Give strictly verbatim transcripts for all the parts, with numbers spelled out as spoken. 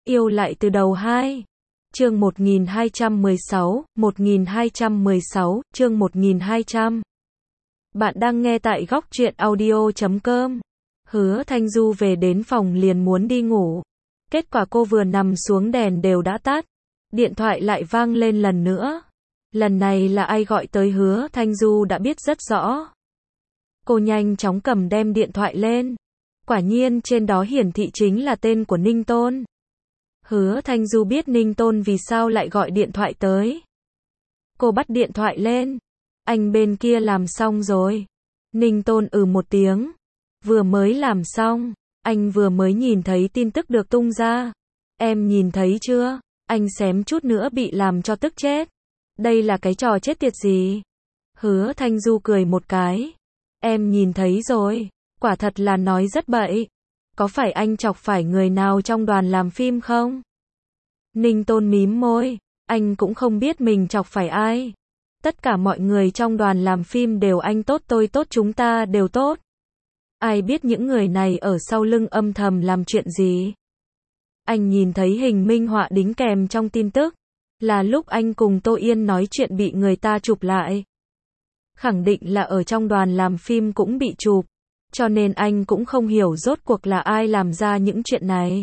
Yêu lại từ đầu hai. Chương một nghìn hai trăm mười sáu, một nghìn hai trăm mười sáu, chương một nghìn hai trăm. Bạn đang nghe tại góc truyện audio chấm com. Hứa Thanh Du về đến phòng liền muốn đi ngủ. Kết quả cô vừa nằm xuống đèn đều đã tắt. Điện thoại lại vang lên lần nữa. Lần này là ai gọi tới Hứa Thanh Du đã biết rất rõ. Cô nhanh chóng cầm đem điện thoại lên. Quả nhiên trên đó hiển thị chính là tên của Ninh Tôn. Hứa Thanh Du biết Ninh Tôn vì sao lại gọi điện thoại tới. Cô bắt điện thoại lên. Anh bên kia làm xong rồi. Ninh Tôn ừ một tiếng. Vừa mới làm xong. Anh vừa mới nhìn thấy tin tức được tung ra. Em nhìn thấy chưa? Anh xém chút nữa bị làm cho tức chết. Đây là cái trò chết tiệt gì? Hứa Thanh Du cười một cái. Em nhìn thấy rồi. Quả thật là nói rất bậy. Có phải anh chọc phải người nào trong đoàn làm phim không? Ninh Tôn mím môi. Anh cũng không biết mình chọc phải ai. Tất cả mọi người trong đoàn làm phim đều anh tốt tôi tốt chúng ta đều tốt. Ai biết những người này ở sau lưng âm thầm làm chuyện gì? Anh nhìn thấy hình minh họa đính kèm trong tin tức. Là lúc anh cùng Tô Yên nói chuyện bị người ta chụp lại. Khẳng định là ở trong đoàn làm phim cũng bị chụp. Cho nên anh cũng không hiểu rốt cuộc là ai làm ra những chuyện này.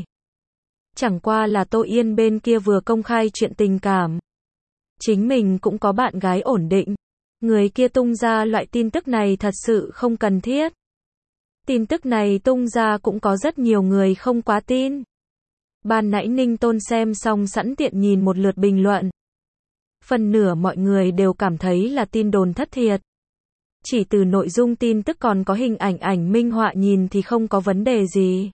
Chẳng qua là Tô Yên bên kia vừa công khai chuyện tình cảm. Chính mình cũng có bạn gái ổn định. Người kia tung ra loại tin tức này thật sự không cần thiết. Tin tức này tung ra cũng có rất nhiều người không quá tin. Ban nãy Ninh Tôn xem xong sẵn tiện nhìn một lượt bình luận. Phần nửa mọi người đều cảm thấy là tin đồn thất thiệt. Chỉ từ nội dung tin tức còn có hình ảnh ảnh minh họa nhìn thì không có vấn đề gì.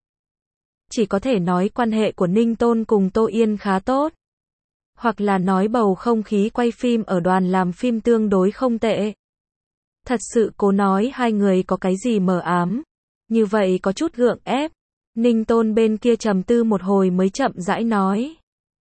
Chỉ có thể nói quan hệ của Ninh Tôn cùng Tô Yên khá tốt. Hoặc là nói bầu không khí quay phim ở đoàn làm phim tương đối không tệ. Thật sự cố nói hai người có cái gì mờ ám. Như vậy có chút gượng ép. Ninh Tôn bên kia trầm tư một hồi mới chậm rãi nói.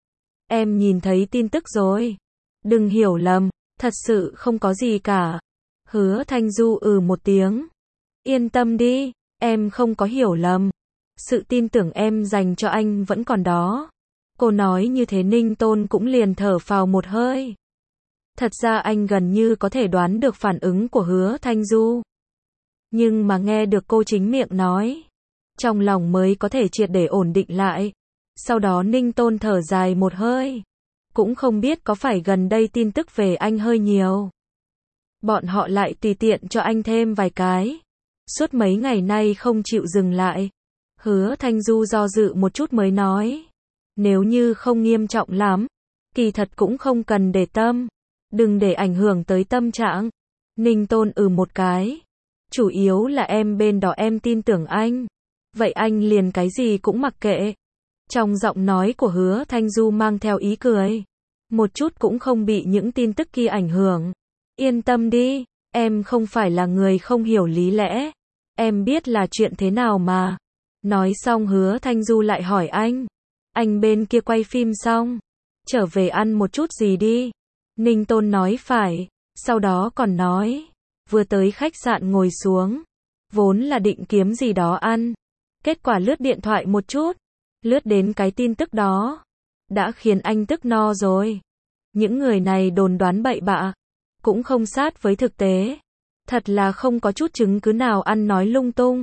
Em nhìn thấy tin tức rồi. Đừng hiểu lầm, thật sự không có gì cả. Hứa Thanh Du ừ một tiếng. Yên tâm đi, em không có hiểu lầm. Sự tin tưởng em dành cho anh vẫn còn đó. Cô nói như thế Ninh Tôn cũng liền thở phào một hơi. Thật ra anh gần như có thể đoán được phản ứng của Hứa Thanh Du. Nhưng mà nghe được cô chính miệng nói. Trong lòng mới có thể triệt để ổn định lại. Sau đó Ninh Tôn thở dài một hơi. Cũng không biết có phải gần đây tin tức về anh hơi nhiều. Bọn họ lại tùy tiện cho anh thêm vài cái. Suốt mấy ngày nay không chịu dừng lại. Hứa Thanh Du do dự một chút mới nói. Nếu như không nghiêm trọng lắm. Kỳ thật cũng không cần để tâm. Đừng để ảnh hưởng tới tâm trạng. Ninh Tôn ừ một cái. Chủ yếu là em bên đó em tin tưởng anh. Vậy anh liền cái gì cũng mặc kệ. Trong giọng nói của Hứa Thanh Du mang theo ý cười. Một chút cũng không bị những tin tức kia ảnh hưởng. Yên tâm đi, em không phải là người không hiểu lý lẽ. Em biết là chuyện thế nào mà. Nói xong Hứa Thanh Du lại hỏi anh. Anh bên kia quay phim xong. Trở về ăn một chút gì đi. Ninh Tôn nói phải. Sau đó còn nói. Vừa tới khách sạn ngồi xuống. Vốn là định kiếm gì đó ăn. Kết quả lướt điện thoại một chút. Lướt đến cái tin tức đó. Đã khiến anh tức no rồi. Những người này đồn đoán bậy bạ. Cũng không sát với thực tế. Thật là không có chút chứng cứ nào ăn nói lung tung.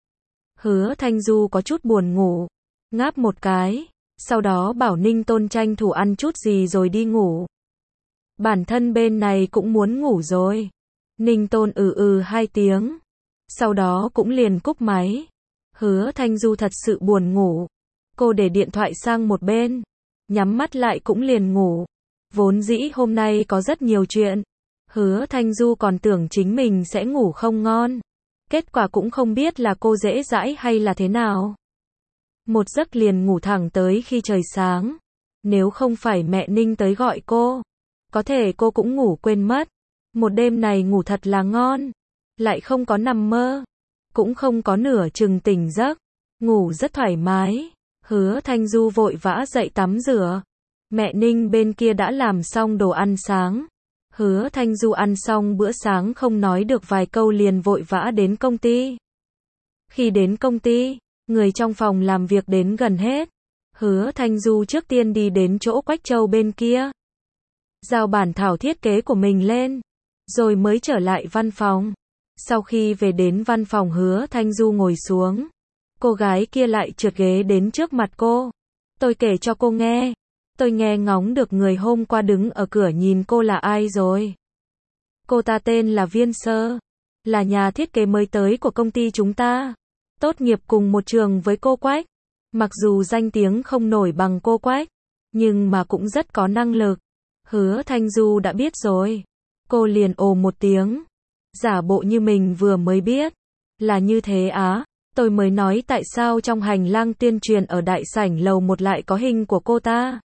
Hứa Thanh Du có chút buồn ngủ. Ngáp một cái. Sau đó bảo Ninh Tôn tranh thủ ăn chút gì rồi đi ngủ. Bản thân bên này cũng muốn ngủ rồi. Ninh Tôn ừ ừ hai tiếng. Sau đó cũng liền cúp máy. Hứa Thanh Du thật sự buồn ngủ. Cô để điện thoại sang một bên. Nhắm mắt lại cũng liền ngủ. Vốn dĩ hôm nay có rất nhiều chuyện. Hứa Thanh Du còn tưởng chính mình sẽ ngủ không ngon. Kết quả cũng không biết là cô dễ dãi hay là thế nào. Một giấc liền ngủ thẳng tới khi trời sáng. Nếu không phải mẹ Ninh tới gọi cô. Có thể cô cũng ngủ quên mất. Một đêm này ngủ thật là ngon. Lại không có nằm mơ. Cũng không có nửa chừng tỉnh giấc. Ngủ rất thoải mái. Hứa Thanh Du vội vã dậy tắm rửa. Mẹ Ninh bên kia đã làm xong đồ ăn sáng. Hứa Thanh Du ăn xong bữa sáng không nói được vài câu liền vội vã đến công ty. Khi đến công ty, người trong phòng làm việc đến gần hết. Hứa Thanh Du trước tiên đi đến chỗ Quách Châu bên kia. Giao bản thảo thiết kế của mình lên. Rồi mới trở lại văn phòng. Sau khi về đến văn phòng Hứa Thanh Du ngồi xuống. Cô gái kia lại trượt ghế đến trước mặt cô. Tôi kể cho cô nghe. Tôi nghe ngóng được người hôm qua đứng ở cửa nhìn cô là ai rồi. Cô ta tên là Viên Sơ. Là nhà thiết kế mới tới của công ty chúng ta. Tốt nghiệp cùng một trường với cô Quách. Mặc dù danh tiếng không nổi bằng cô Quách. Nhưng mà cũng rất có năng lực. Hứa Thanh Du đã biết rồi. Cô liền ồ một tiếng. Giả bộ như mình vừa mới biết. Là như thế á. Tôi mới nói tại sao trong hành lang tuyên truyền ở đại sảnh lầu một lại có hình của cô ta.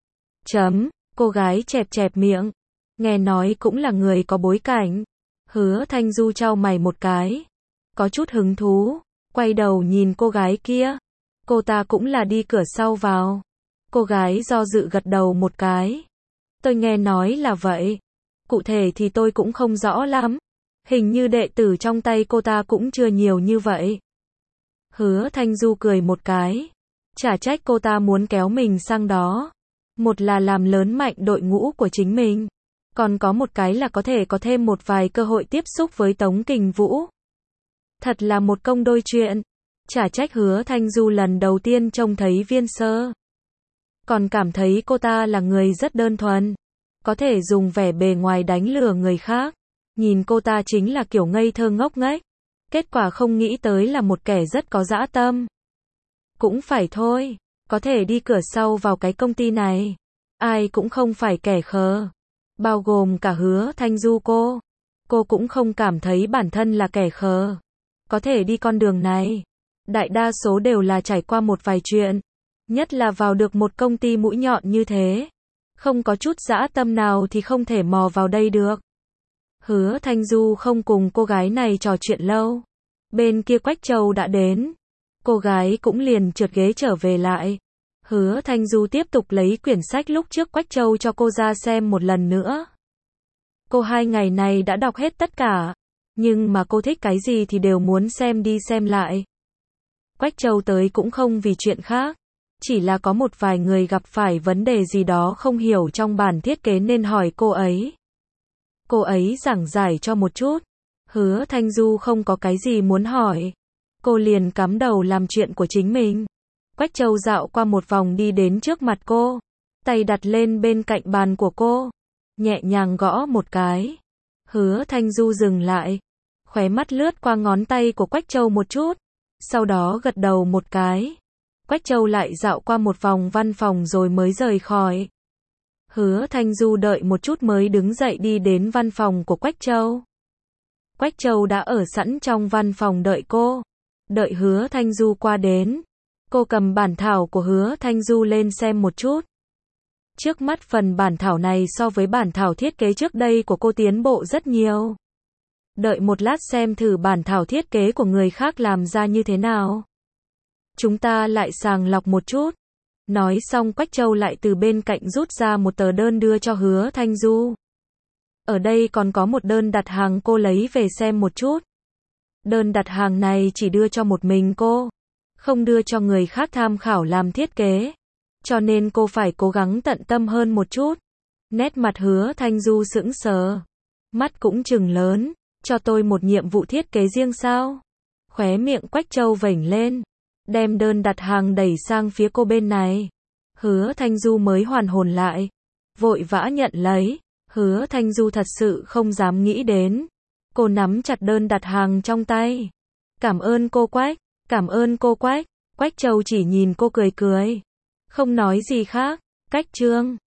Chấm, cô gái chẹp chẹp miệng. Nghe nói cũng là người có bối cảnh. Hứa Thanh Du chau mày một cái. Có chút hứng thú. Quay đầu nhìn cô gái kia. Cô ta cũng là đi cửa sau vào. Cô gái do dự gật đầu một cái. Tôi nghe nói là vậy. Cụ thể thì tôi cũng không rõ lắm. Hình như đệ tử trong tay cô ta cũng chưa nhiều như vậy. Hứa Thanh Du cười một cái. Chả trách cô ta muốn kéo mình sang đó. Một là làm lớn mạnh đội ngũ của chính mình. Còn có một cái là có thể có thêm một vài cơ hội tiếp xúc với Tống Kình Vũ. Thật là một công đôi chuyện. Chả trách Hứa Thanh Du lần đầu tiên trông thấy Viên Sơ. Còn cảm thấy cô ta là người rất đơn thuần. Có thể dùng vẻ bề ngoài đánh lừa người khác. Nhìn cô ta chính là kiểu ngây thơ ngốc nghếch. Kết quả không nghĩ tới là một kẻ rất có dã tâm. Cũng phải thôi. Có thể đi cửa sau vào cái công ty này. Ai cũng không phải kẻ khờ. Bao gồm cả Hứa Thanh Du cô. Cô cũng không cảm thấy bản thân là kẻ khờ. Có thể đi con đường này. Đại đa số đều là trải qua một vài chuyện. Nhất là vào được một công ty mũi nhọn như thế. Không có chút dã tâm nào thì không thể mò vào đây được. Hứa Thanh Du không cùng cô gái này trò chuyện lâu. Bên kia Quách Châu đã đến. Cô gái cũng liền trượt ghế trở về lại. Hứa Thanh Du tiếp tục lấy quyển sách lúc trước Quách Châu cho cô ra xem một lần nữa. Cô hai ngày này đã đọc hết tất cả. Nhưng mà cô thích cái gì thì đều muốn xem đi xem lại. Quách Châu tới cũng không vì chuyện khác. Chỉ là có một vài người gặp phải vấn đề gì đó không hiểu trong bản thiết kế nên hỏi cô ấy. Cô ấy giảng giải cho một chút. Hứa Thanh Du không có cái gì muốn hỏi. Cô liền cắm đầu làm chuyện của chính mình. Quách Châu dạo qua một vòng đi đến trước mặt cô. Tay đặt lên bên cạnh bàn của cô. Nhẹ nhàng gõ một cái. Hứa Thanh Du dừng lại. Khóe mắt lướt qua ngón tay của Quách Châu một chút. Sau đó gật đầu một cái. Quách Châu lại dạo qua một vòng văn phòng rồi mới rời khỏi. Hứa Thanh Du đợi một chút mới đứng dậy đi đến văn phòng của Quách Châu. Quách Châu đã ở sẵn trong văn phòng đợi cô. Đợi Hứa Thanh Du qua đến. Cô cầm bản thảo của Hứa Thanh Du lên xem một chút. Trước mắt phần bản thảo này so với bản thảo thiết kế trước đây của cô tiến bộ rất nhiều. Đợi một lát xem thử bản thảo thiết kế của người khác làm ra như thế nào. Chúng ta lại sàng lọc một chút. Nói xong Quách Châu lại từ bên cạnh rút ra một tờ đơn đưa cho Hứa Thanh Du. Ở đây còn có một đơn đặt hàng cô lấy về xem một chút. Đơn đặt hàng này chỉ đưa cho một mình cô. Không đưa cho người khác tham khảo làm thiết kế. Cho nên cô phải cố gắng tận tâm hơn một chút. Nét mặt Hứa Thanh Du sững sờ. Mắt cũng trừng lớn. Cho tôi một nhiệm vụ thiết kế riêng sao? Khóe miệng Quách Châu vểnh lên. Đem đơn đặt hàng đẩy sang phía cô bên này. Hứa Thanh Du mới hoàn hồn lại. Vội vã nhận lấy. Hứa Thanh Du thật sự không dám nghĩ đến. Cô nắm chặt đơn đặt hàng trong tay. Cảm ơn cô Quách. Cảm ơn cô Quách. Quách Châu chỉ nhìn cô cười cười. Không nói gì khác. Cách chương